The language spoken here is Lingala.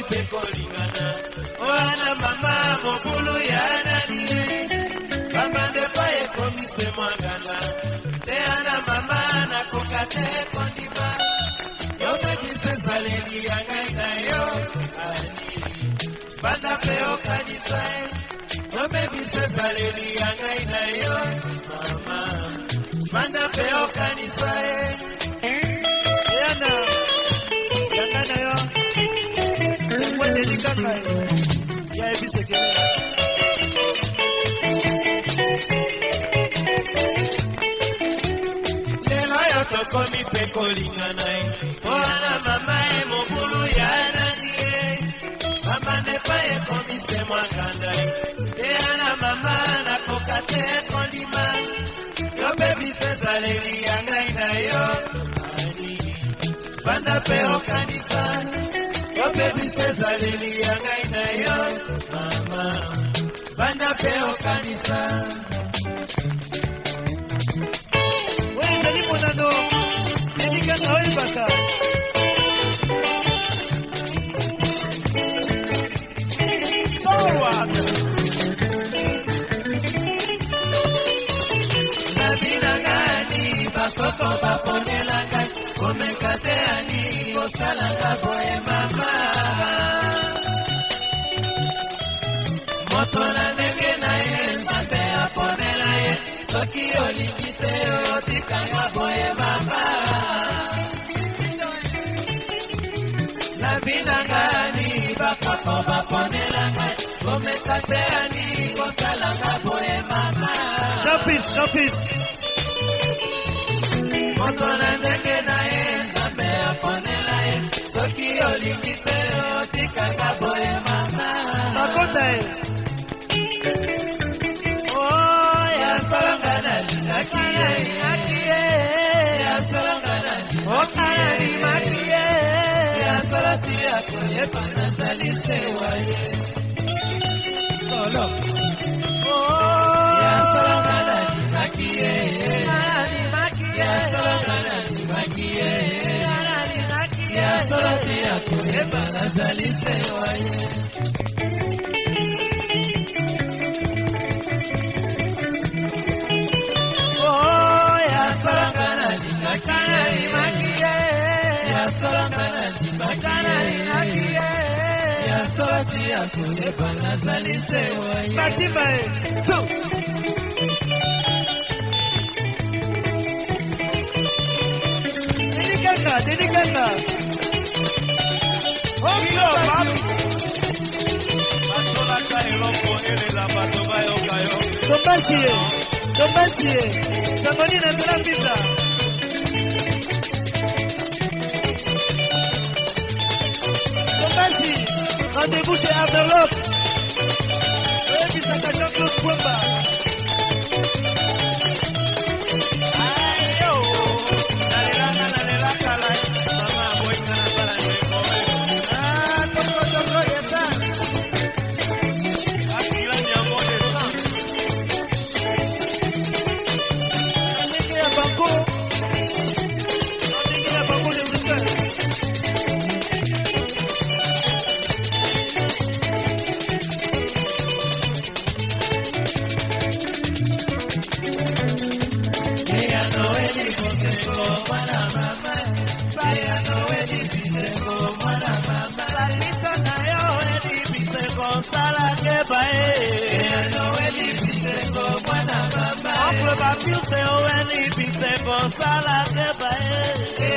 mipeko lingana. Oana mama mobulu ya nani. Kamande pae komise mwangana. Te ana mama na kokate kondima. Yo baby se saleli yangai na yo. Banda peo kanisai. Yo baby se saleli yangai na yo. Mama. Banda peo kanisai. Yana. Yana yo. Mwende nikaka yo. Ya ebi sekele. Toko mi peko lingana. Oana mama e mobulu ya nani. Mama ne pa e komise mwangana. Te ana mama na kokate kondima. Yo baby se saleli yangai na yo. Banda peo kanisa. Yo baby se saleli yangai na yo. Mama. Banda peo kanisa. Monano, Edika Noel Baka. So what? La vida gani, bakoko baponela gai, komekate ani, kosalanga boe mama. Moto na nege na ye, sape aponela ye, soki olikite otikanga boe mama. La vida gani, bakoko baponela gai, komekate ani, kosalanga boe mama. Shopis. Moto na nege na ye, sape aponela ye, soki olikite otikanga boe mama. Makota ye. Akie, ya salangana, okani makie, ya salati yako yepana salise waye. Solo, ya salangana makie, ya salangana makie, ya salati yako yepana salise waye. Denikanga. Tombasie. Sangoni na Zalambita. Rendez-vous chez Averloc. Et puis ça cache un autre point bas. Sala que